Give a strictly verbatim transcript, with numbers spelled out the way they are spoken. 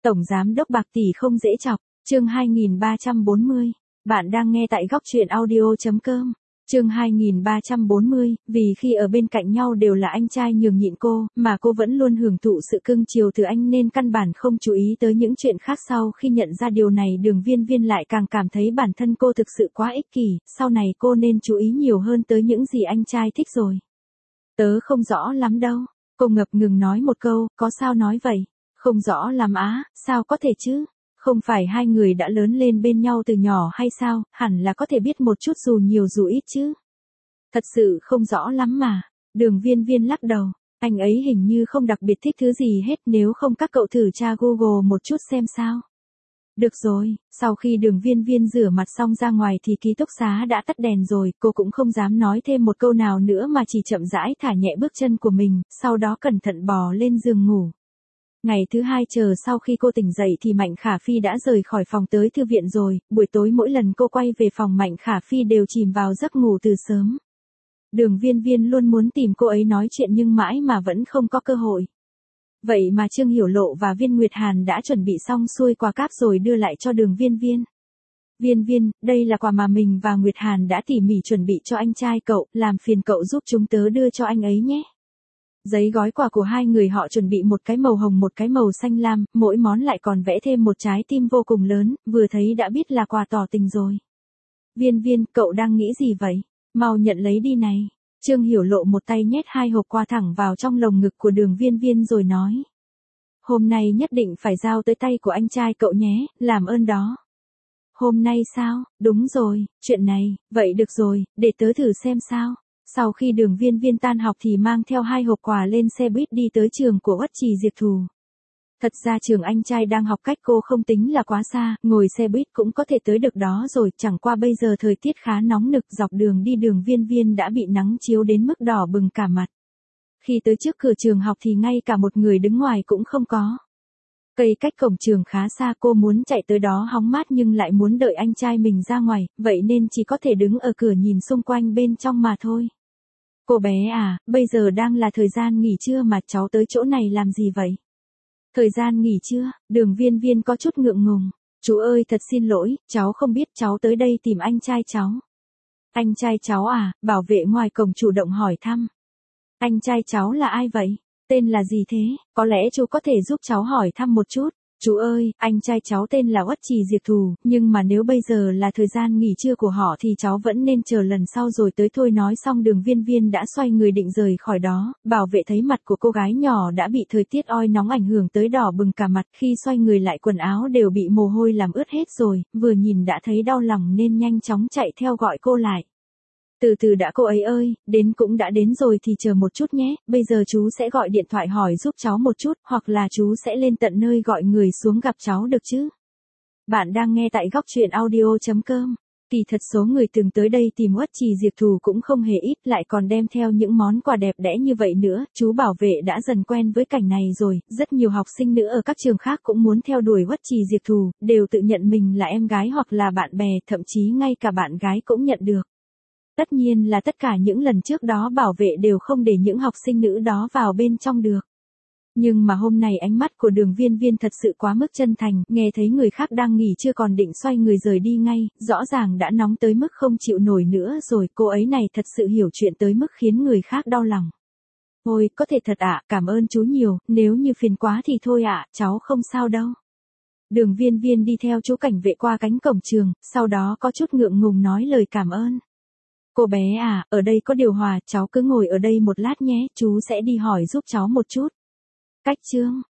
Tổng giám đốc bạc tỷ không dễ chọc, chương hai nghìn ba trăm bốn mươi. Bạn đang nghe tại góc truyện audio chấm com. Chương hai nghìn ba trăm bốn mươi, vì khi ở bên cạnh nhau đều là anh trai nhường nhịn cô, mà cô vẫn luôn hưởng thụ sự cưng chiều từ anh nên căn bản không chú ý tới những chuyện khác. Sau khi nhận ra điều này, Đường Viên Viên lại càng cảm thấy bản thân cô thực sự quá ích kỷ, sau này cô nên chú ý nhiều hơn tới những gì anh trai thích rồi. Tớ không rõ lắm đâu, cô ngập ngừng nói một câu, có sao nói vậy? Không rõ lắm á, sao có thể chứ? Không phải hai người đã lớn lên bên nhau từ nhỏ hay sao, hẳn là có thể biết một chút dù nhiều dù ít chứ. Thật sự không rõ lắm mà. Đường Viên Viên lắc đầu, anh ấy hình như không đặc biệt thích thứ gì hết, nếu không các cậu thử tra Google một chút xem sao. Được rồi, sau khi Đường Viên Viên rửa mặt xong ra ngoài thì ký túc xá đã tắt đèn rồi, cô cũng không dám nói thêm một câu nào nữa mà chỉ chậm rãi thả nhẹ bước chân của mình, sau đó cẩn thận bò lên giường ngủ. Ngày thứ hai chờ sau khi cô tỉnh dậy thì Mạnh Khả Phi đã rời khỏi phòng tới thư viện rồi, buổi tối mỗi lần cô quay về phòng Mạnh Khả Phi đều chìm vào giấc ngủ từ sớm. Đường Viên Viên luôn muốn tìm cô ấy nói chuyện nhưng mãi mà vẫn không có cơ hội. Vậy mà Trương Hiểu Lộ và Viên Nguyệt Hàn đã chuẩn bị xong xuôi quà cáp rồi đưa lại cho Đường Viên Viên. Viên Viên, đây là quà mà mình và Nguyệt Hàn đã tỉ mỉ chuẩn bị cho anh trai cậu, làm phiền cậu giúp chúng tớ đưa cho anh ấy nhé. Giấy gói quà của hai người họ chuẩn bị một cái màu hồng một cái màu xanh lam, mỗi món lại còn vẽ thêm một trái tim vô cùng lớn, vừa thấy đã biết là quà tỏ tình rồi. Viên Viên, cậu đang nghĩ gì vậy? Mau nhận lấy đi này. Trương Hiểu Lộ một tay nhét hai hộp quà thẳng vào trong lồng ngực của Đường Viên Viên rồi nói. Hôm nay nhất định phải giao tới tay của anh trai cậu nhé, làm ơn đó. Hôm nay sao? Đúng rồi, chuyện này, vậy được rồi, để tớ thử xem sao. Sau khi Đường Viên Viên tan học thì mang theo hai hộp quà lên xe buýt đi tới trường của Uất Trì Diệp Thù. Thật ra trường anh trai đang học cách cô không tính là quá xa, ngồi xe buýt cũng có thể tới được đó rồi, chẳng qua bây giờ thời tiết khá nóng nực, dọc đường đi Đường Viên Viên đã bị nắng chiếu đến mức đỏ bừng cả mặt. Khi tới trước cửa trường học thì ngay cả một người đứng ngoài cũng không có. Cây cách cổng trường khá xa, cô muốn chạy tới đó hóng mát nhưng lại muốn đợi anh trai mình ra ngoài, vậy nên chỉ có thể đứng ở cửa nhìn xung quanh bên trong mà thôi. Cô bé à, bây giờ đang là thời gian nghỉ trưa mà cháu tới chỗ này làm gì vậy? Thời gian nghỉ trưa, Đường Viên Viên có chút ngượng ngùng. Chú ơi thật xin lỗi, cháu không biết cháu tới đây tìm anh trai cháu. Anh trai cháu à, bảo vệ ngoài cổng chủ động hỏi thăm. Anh trai cháu là ai vậy? Tên là gì thế? Có lẽ chú có thể giúp cháu hỏi thăm một chút. Chú ơi, anh trai cháu tên là Uất Trì Diệp Thù, nhưng mà nếu bây giờ là thời gian nghỉ trưa của họ thì cháu vẫn nên chờ lần sau rồi tới thôi. Nói xong Đường Viên Viên đã xoay người định rời khỏi đó, bảo vệ thấy mặt của cô gái nhỏ đã bị thời tiết oi nóng ảnh hưởng tới đỏ bừng cả mặt, khi xoay người lại quần áo đều bị mồ hôi làm ướt hết rồi, vừa nhìn đã thấy đau lòng nên nhanh chóng chạy theo gọi cô lại. Từ từ đã cô ấy ơi, đến cũng đã đến rồi thì chờ một chút nhé, bây giờ chú sẽ gọi điện thoại hỏi giúp cháu một chút, hoặc là chú sẽ lên tận nơi gọi người xuống gặp cháu được chứ? Bạn đang nghe tại góc truyện audio chấm com. Kỳ thật số người từng tới đây tìm Uất Trì Diệp Thù cũng không hề ít, lại còn đem theo những món quà đẹp đẽ như vậy nữa. Chú bảo vệ đã dần quen với cảnh này rồi, rất nhiều học sinh nữa ở các trường khác cũng muốn theo đuổi Uất Trì Diệp Thù, đều tự nhận mình là em gái hoặc là bạn bè, thậm chí ngay cả bạn gái cũng nhận được. Tất nhiên là tất cả những lần trước đó bảo vệ đều không để những học sinh nữ đó vào bên trong được. Nhưng mà hôm nay ánh mắt của Đường Viên Viên thật sự quá mức chân thành, nghe thấy người khác đang nghỉ chưa còn định xoay người rời đi ngay, rõ ràng đã nóng tới mức không chịu nổi nữa rồi, cô ấy này thật sự hiểu chuyện tới mức khiến người khác đau lòng. Ôi, có thể thật ạ, cảm ơn chú nhiều, nếu như phiền quá thì thôi ạ, cháu không sao đâu. Đường Viên Viên đi theo chú cảnh vệ qua cánh cổng trường, sau đó có chút ngượng ngùng nói lời cảm ơn. Cô bé à, ở đây có điều hòa, cháu cứ ngồi ở đây một lát nhé, chú sẽ đi hỏi giúp cháu một chút. Cách chương,